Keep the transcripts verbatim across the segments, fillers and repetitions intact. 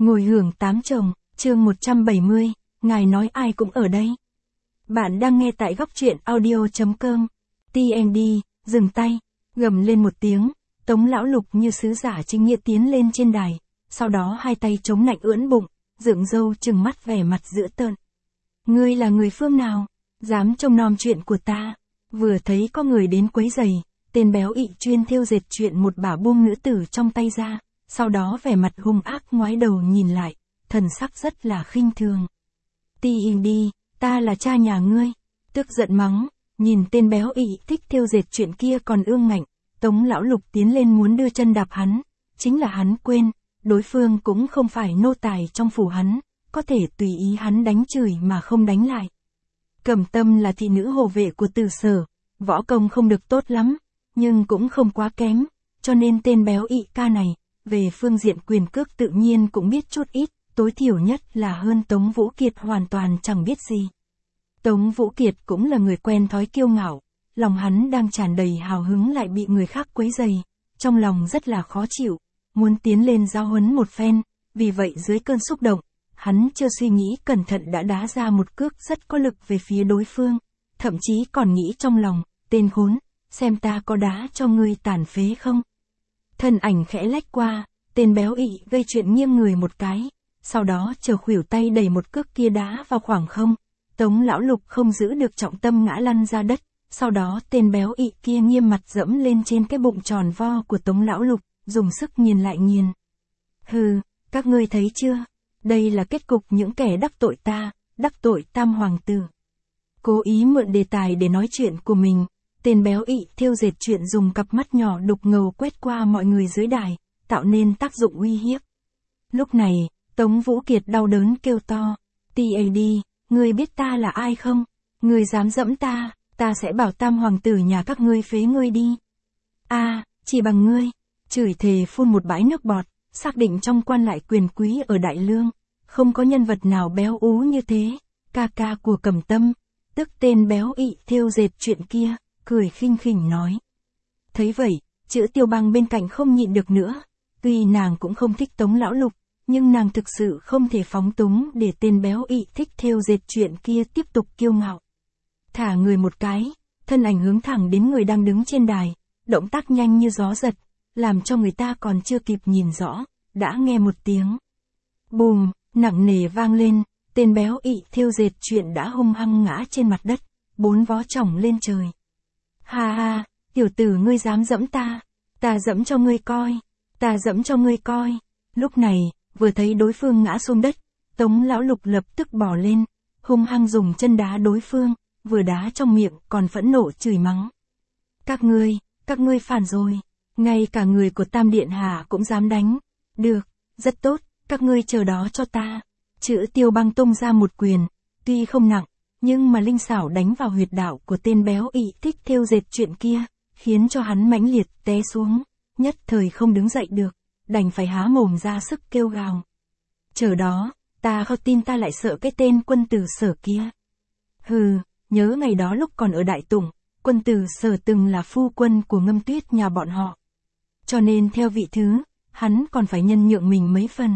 Ngồi hưởng tám chồng, chương một trăm bảy mươi, ngài nói ai cũng ở đây. Bạn đang nghe tại góc truyện audio.com. tê en đê, dừng tay, gầm lên một tiếng, Tống Lão Lục như sứ giả chính nghĩa tiến lên trên đài, sau đó hai tay chống nạnh ưỡn bụng, dựng râu trừng mắt vẻ mặt dữ tợn. Ngươi là người phương nào, dám trông nom chuyện của ta? Vừa thấy có người đến quấy rầy, tên béo ị chuyên thêu dệt chuyện một bả buông ngữ tử trong tay ra, sau đó vẻ mặt hung ác ngoái đầu nhìn lại, thần sắc rất là khinh thường. tê en đê, ta là cha nhà ngươi, tức giận mắng, nhìn tên béo ị thích thêu dệt chuyện kia còn ương ngạnh, Tống Lão Lục tiến lên muốn đưa chân đạp hắn, chính là hắn quên, đối phương cũng không phải nô tài trong phủ hắn, có thể tùy ý hắn đánh chửi mà không đánh lại. Cẩm Tâm là thị nữ hộ vệ của Từ Sở, võ công không được tốt lắm, nhưng cũng không quá kém, cho nên tên béo ị ca này, về phương diện quyền cước tự nhiên cũng biết chút ít, tối thiểu nhất là hơn Tống Vũ Kiệt hoàn toàn chẳng biết gì. Tống Vũ Kiệt cũng là người quen thói kiêu ngạo, lòng hắn đang tràn đầy hào hứng lại bị người khác quấy rầy, trong lòng rất là khó chịu, muốn tiến lên giáo huấn một phen, vì vậy dưới cơn xúc động, hắn chưa suy nghĩ cẩn thận đã đá ra một cước rất có lực về phía đối phương, thậm chí còn nghĩ trong lòng, tên khốn, xem ta có đá cho ngươi tàn phế không. Thân ảnh khẽ lách qua, tên béo ị gây chuyện nghiêng người một cái, sau đó chờ khuỷu tay đẩy một cước kia đá vào khoảng không, Tống Lão Lục không giữ được trọng tâm ngã lăn ra đất, sau đó tên béo ị kia nghiêm mặt dẫm lên trên cái bụng tròn vo của Tống Lão Lục, dùng sức nghiền lại nghiền. Hừ, các ngươi thấy chưa, đây là kết cục những kẻ đắc tội ta, đắc tội Tam Hoàng tử. Cố ý mượn đề tài để nói chuyện của mình, tên béo ị thêu dệt chuyện dùng cặp mắt nhỏ đục ngầu quét qua mọi người dưới đài, tạo nên tác dụng uy hiếp. Lúc này, Tống Vũ Kiệt đau đớn kêu to, tê en đê, ngươi biết ta là ai không? Ngươi dám dẫm ta, ta sẽ bảo Tam Hoàng tử nhà các ngươi phế ngươi đi. A, à, chỉ bằng ngươi, chửi thề phun một bãi nước bọt, xác định trong quan lại quyền quý ở Đại Lương, không có nhân vật nào béo ú như thế, ca ca của Cẩm Tâm, tức tên béo ị thêu dệt chuyện kia, cười khinh khỉnh nói. Thấy vậy, chữ Tiêu Băng bên cạnh không nhịn được nữa, tuy nàng cũng không thích Tống Lão Lục, nhưng nàng thực sự không thể phóng túng để tên béo ị thích thêu dệt chuyện kia tiếp tục kiêu ngạo. Thả người một cái, thân ảnh hướng thẳng đến người đang đứng trên đài, động tác nhanh như gió giật, làm cho người ta còn chưa kịp nhìn rõ, đã nghe một tiếng bùm, nặng nề vang lên, tên béo ị thêu dệt chuyện đã hung hăng ngã trên mặt đất, bốn vó chỏng lên trời. Ha ha, tiểu tử ngươi dám dẫm ta, ta dẫm cho ngươi coi, ta dẫm cho ngươi coi. Lúc này, vừa thấy đối phương ngã xuống đất, Tống Lão Lục lập tức bỏ lên, hung hăng dùng chân đá đối phương, vừa đá trong miệng còn phẫn nộ chửi mắng. Các ngươi, các ngươi phản rồi, ngay cả người của Tam Điện Hạ cũng dám đánh. Được, rất tốt, các ngươi chờ đó cho ta. Chữ Tiêu Băng tung ra một quyền, tuy không nặng, nhưng mà linh xảo đánh vào huyệt đạo của tên béo ị thích thêu dệt chuyện kia, khiến cho hắn mãnh liệt té xuống, nhất thời không đứng dậy được, đành phải há mồm ra sức kêu gào. Chờ đó, ta không tin ta lại sợ cái tên Quân Tử Sở kia. Hừ, nhớ ngày đó lúc còn ở Đại Tùng, Quân Tử Sở từng là phu quân của Ngâm Tuyết nhà bọn họ. Cho nên theo vị thứ, hắn còn phải nhân nhượng mình mấy phần.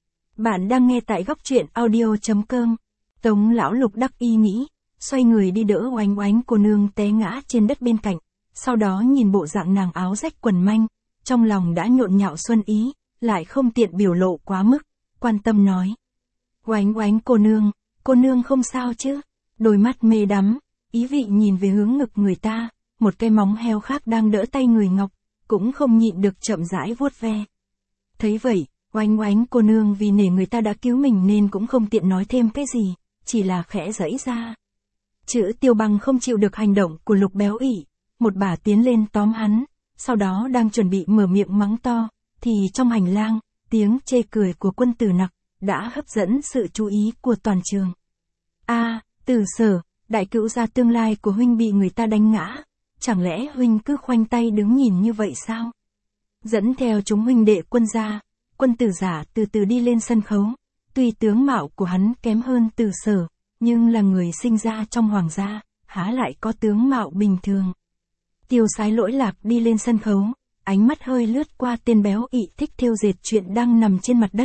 Bạn đang nghe tại góc truyện audio.com. Tống Lão Lục đắc ý nghĩ, xoay người đi đỡ Oánh Oánh cô nương té ngã trên đất bên cạnh, sau đó nhìn bộ dạng nàng áo rách quần manh, trong lòng đã nhộn nhạo xuân ý, lại không tiện biểu lộ quá mức, quan tâm nói. Oánh Oánh cô nương, cô nương không sao chứ? Đôi mắt mê đắm, ý vị nhìn về hướng ngực người ta, một cái móng heo khác đang đỡ tay người ngọc, cũng không nhịn được chậm rãi vuốt ve. Thấy vậy, Oánh Oánh cô nương vì nể người ta đã cứu mình nên cũng không tiện nói thêm cái gì, chỉ là khẽ giãy ra. Chữ Tiêu Băng không chịu được hành động của Lục béo ị, một bà tiến lên tóm hắn, sau đó đang chuẩn bị mở miệng mắng to, thì trong hành lang, tiếng chê cười của Quân Tử Nặc đã hấp dẫn sự chú ý của toàn trường. A, à, Tử Sở, đại cữu gia tương lai của huynh bị người ta đánh ngã, chẳng lẽ huynh cứ khoanh tay đứng nhìn như vậy sao? Dẫn theo chúng huynh đệ Quân gia, Quân Tử Giả từ từ đi lên sân khấu, tuy tướng mạo của hắn kém hơn Tử Sở, nhưng là người sinh ra trong hoàng gia, há lại có tướng mạo bình thường. Tiêu Sái lỗi lạc đi lên sân khấu, ánh mắt hơi lướt qua tên béo ị thích thêu dệt chuyện đang nằm trên mặt đất,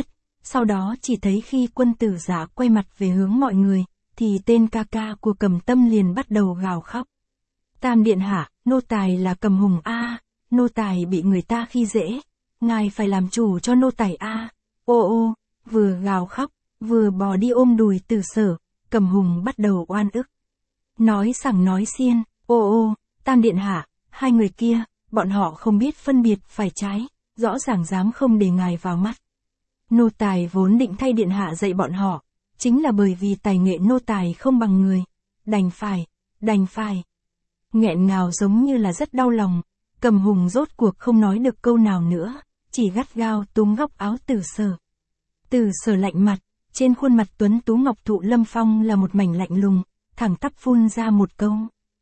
sau đó chỉ thấy khi quân tử giả quay mặt về hướng mọi người, thì tên ca ca của Cầm Tâm liền bắt đầu gào khóc. Tam điện hạ, nô tài là Cầm Hùng a, nô tài bị người ta khi dễ, ngài phải làm chủ cho nô tài a. Ô ô, vừa gào khóc, vừa bò đi ôm đùi Từ Sở, Cầm Hùng bắt đầu oan ức. Nói sảng nói xiên, ô ô, Tam điện hạ, hai người kia, bọn họ không biết phân biệt phải trái, rõ ràng dám không để ngài vào mắt. Nô tài vốn định thay điện hạ dạy bọn họ, chính là bởi vì tài nghệ nô tài không bằng người. Đành phải, đành phải. Nghẹn ngào giống như là rất đau lòng, Cầm Hùng rốt cuộc không nói được câu nào nữa, chỉ gắt gao túm góc áo Từ Sở. Từ Sở lạnh mặt, trên khuôn mặt tuấn tú ngọc thụ lâm phong là một mảnh lạnh lùng, thẳng tắp phun ra một câu.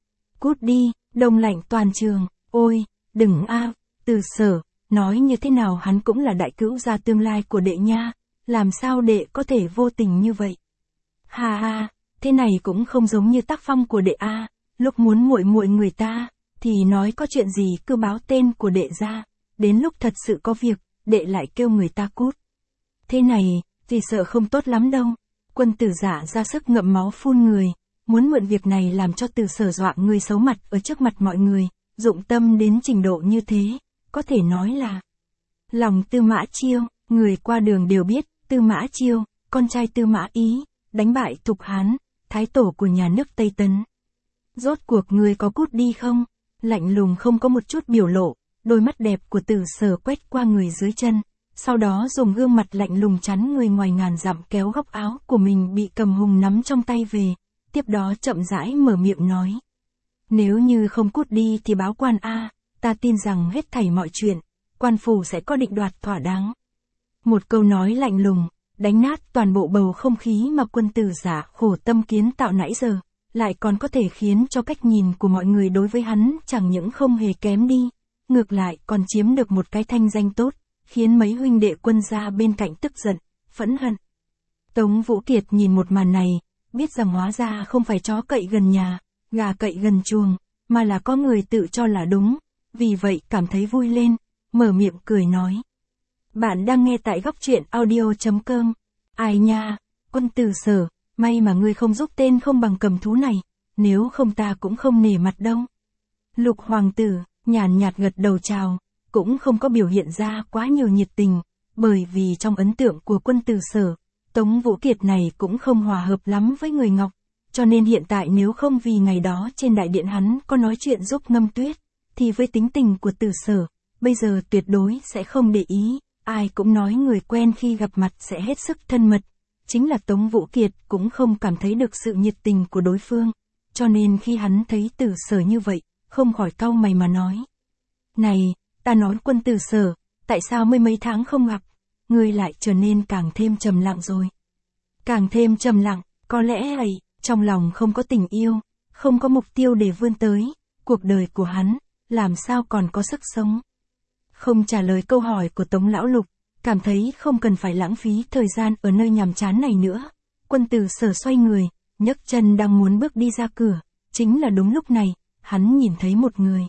Cút đi, đông lạnh toàn trường, ôi, đừng a, Từ Sở, nói như thế nào hắn cũng là đại cữu gia tương lai của đệ nha, làm sao đệ có thể vô tình như vậy. Ha ha, thế này cũng không giống như tác phong của đệ a, lúc muốn muội muội người ta, thì nói có chuyện gì cứ báo tên của đệ ra, đến lúc thật sự có việc, đệ lại kêu người ta cút. Thế này, thì sợ không tốt lắm đâu. Quân tử giả ra sức ngậm máu phun người, muốn mượn việc này làm cho Từ Sở dọa người xấu mặt ở trước mặt mọi người, dụng tâm đến trình độ như thế, có thể nói là lòng Tư Mã Chiêu, người qua đường đều biết, Tư Mã Chiêu, con trai Tư Mã Ý, đánh bại Thục Hán, thái tổ của nhà nước Tây Tấn. Rốt cuộc người có cút đi không? Lạnh lùng không có một chút biểu lộ, đôi mắt đẹp của Từ Sở quét qua người dưới chân, sau đó dùng gương mặt lạnh lùng chắn người ngoài ngàn dặm kéo góc áo của mình bị Cầm Hùng nắm trong tay về, tiếp đó chậm rãi mở miệng nói. Nếu như không cút đi thì báo quan a, ta tin rằng hết thảy mọi chuyện, quan phủ sẽ có định đoạt thỏa đáng. Một câu nói lạnh lùng, đánh nát toàn bộ bầu không khí mà quân tử giả khổ tâm kiến tạo nãy giờ, lại còn có thể khiến cho cách nhìn của mọi người đối với hắn chẳng những không hề kém đi, ngược lại còn chiếm được một cái thanh danh tốt, khiến mấy huynh đệ quân gia bên cạnh tức giận, phẫn hận. Tống Vũ Kiệt nhìn một màn này, biết rằng hóa ra không phải chó cậy gần nhà, gà cậy gần chuồng, mà là có người tự cho là đúng, vì vậy cảm thấy vui lên, mở miệng cười nói. Bạn đang nghe tại góc truyện audio chấm com. Ai nha, quân Từ Sở, may mà ngươi không giúp tên không bằng cầm thú này, nếu không ta cũng không nể mặt đâu. Lục hoàng tử, nhàn nhạt gật đầu chào, cũng không có biểu hiện ra quá nhiều nhiệt tình, bởi vì trong ấn tượng của quân Từ Sở, Tống Vũ Kiệt này cũng không hòa hợp lắm với người Ngọc, cho nên hiện tại nếu không vì ngày đó trên đại điện hắn có nói chuyện giúp Ngâm Tuyết, thì với tính tình của Từ Sở, bây giờ tuyệt đối sẽ không để ý, ai cũng nói người quen khi gặp mặt sẽ hết sức thân mật, chính là Tống Vũ Kiệt cũng không cảm thấy được sự nhiệt tình của đối phương, cho nên khi hắn thấy Từ Sở như vậy, không khỏi cau mày mà nói. Này, ta nói quân Từ Sở, tại sao mới mấy tháng không gặp, ngươi lại trở nên càng thêm trầm lặng rồi. Càng thêm trầm lặng, có lẽ ấy, trong lòng không có tình yêu, không có mục tiêu để vươn tới, cuộc đời của hắn, làm sao còn có sức sống. Không trả lời câu hỏi của Tống Lão Lục, cảm thấy không cần phải lãng phí thời gian ở nơi nhàm chán này nữa. Quân Từ Sở xoay người, nhấc chân đang muốn bước đi ra cửa, chính là đúng lúc này, hắn nhìn thấy một người.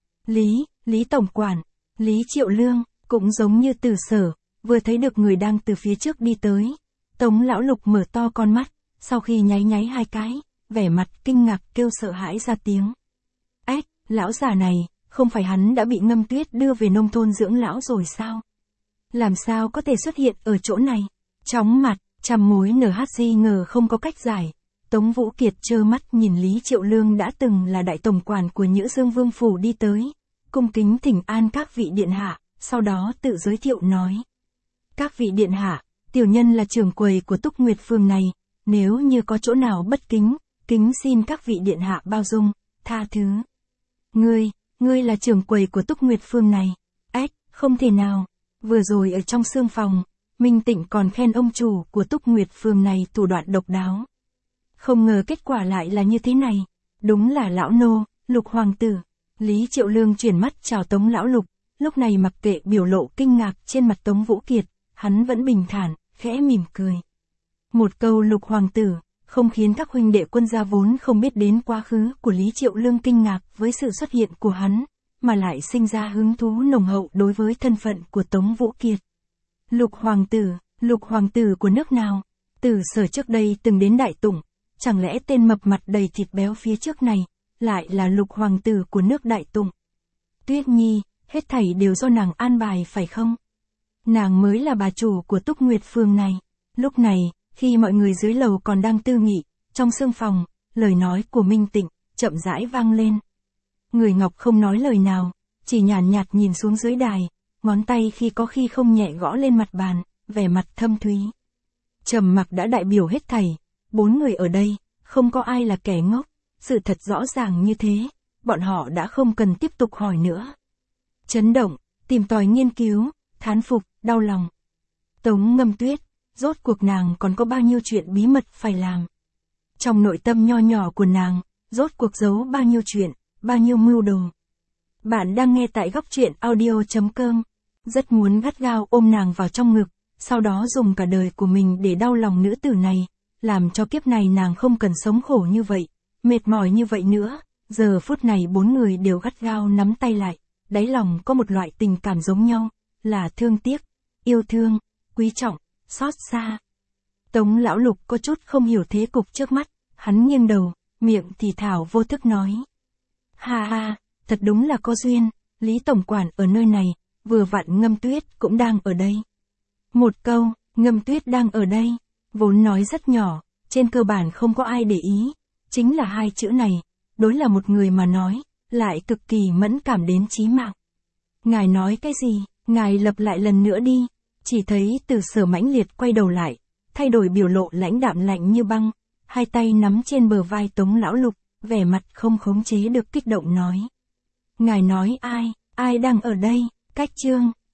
Lý, Lý Tổng Quản, Lý Triệu Lương, cũng giống như Từ Sở, vừa thấy được người đang từ phía trước đi tới. Tống Lão Lục mở to con mắt, sau khi nháy nháy hai cái, vẻ mặt kinh ngạc kêu sợ hãi ra tiếng. Ếch, lão già này, không phải hắn đã bị Ngâm Tuyết đưa về nông thôn dưỡng lão rồi sao? Làm sao có thể xuất hiện ở chỗ này? Chóng mặt, trăm mối en hát giê ngờ không có cách giải. Tống Vũ Kiệt trơ mắt nhìn Lý Triệu Lương đã từng là đại tổng quản của Nhữ Dương Vương Phủ đi tới, cung kính thỉnh an các vị điện hạ, sau đó tự giới thiệu nói. Các vị điện hạ, tiểu nhân là trưởng quầy của Túc Nguyệt Phường này, nếu như có chỗ nào bất kính, kính xin các vị điện hạ bao dung, tha thứ. Ngươi, ngươi là trưởng quầy của Túc Nguyệt Phường này. Ếch, không thể nào. Vừa rồi ở trong sương phòng, Minh Tịnh còn khen ông chủ của Túc Nguyệt Phường này thủ đoạn độc đáo. Không ngờ kết quả lại là như thế này. Đúng là lão nô, Lục hoàng tử. Lý Triệu Lương chuyển mắt chào Tống Lão Lục, lúc này mặc kệ biểu lộ kinh ngạc trên mặt Tống Vũ Kiệt, hắn vẫn bình thản, khẽ mỉm cười. Một câu Lục hoàng tử, không khiến các huynh đệ quân gia vốn không biết đến quá khứ của Lý Triệu Lương kinh ngạc với sự xuất hiện của hắn, mà lại sinh ra hứng thú nồng hậu đối với thân phận của Tống Vũ Kiệt. Lục hoàng tử, Lục hoàng tử của nước nào? Từ Sở trước đây từng đến Đại Tùng, chẳng lẽ tên mập mặt đầy thịt béo phía trước này, lại là lục hoàng tử của nước Đại Tùng? Tuyết Nhi, hết thảy đều do nàng an bài phải không? Nàng mới là bà chủ của Túc Nguyệt Phường này. Lúc này, khi mọi người dưới lầu còn đang tư nghị, trong sương phòng, lời nói của Minh Tịnh, chậm rãi vang lên. Người Ngọc không nói lời nào, chỉ nhàn nhạt, nhạt nhìn xuống dưới đài, ngón tay khi có khi không nhẹ gõ lên mặt bàn, vẻ mặt thâm thúy. Trầm mặc đã đại biểu hết thảy, bốn người ở đây, không có ai là kẻ ngốc, sự thật rõ ràng như thế, bọn họ đã không cần tiếp tục hỏi nữa. Chấn động, tìm tòi nghiên cứu, thán phục, đau lòng. Tống Ngâm Tuyết, rốt cuộc nàng còn có bao nhiêu chuyện bí mật phải làm. Trong nội tâm nho nhỏ của nàng, rốt cuộc giấu bao nhiêu chuyện, bao nhiêu mưu đồ. Bạn đang nghe tại góc truyện audio chấm com. Rất muốn gắt gao ôm nàng vào trong ngực, sau đó dùng cả đời của mình để đau lòng nữ tử này, làm cho kiếp này nàng không cần sống khổ như vậy, mệt mỏi như vậy nữa. Giờ phút này bốn người đều gắt gao nắm tay lại, đáy lòng có một loại tình cảm giống nhau, là thương tiếc, yêu thương, quý trọng, xót xa. Tống Lão Lục có chút không hiểu thế cục trước mắt, hắn nghiêng đầu, miệng thì thảo vô thức nói. Ha ha, thật đúng là có duyên, Lý Tổng Quản ở nơi này, vừa vặn Ngâm Tuyết cũng đang ở đây. Một câu, Ngâm Tuyết đang ở đây, vốn nói rất nhỏ, trên cơ bản không có ai để ý, chính là hai chữ này, đối là một người mà nói, lại cực kỳ mẫn cảm đến chí mạng. Ngài nói cái gì, ngài lặp lại lần nữa đi, chỉ thấy Từ Sở mãnh liệt quay đầu lại, thay đổi biểu lộ lãnh đạm lạnh như băng, hai tay nắm trên bờ vai Tống Lão Lục, vẻ mặt không khống chế được kích động nói. Ngài nói ai, ai đang ở đây, cách chương.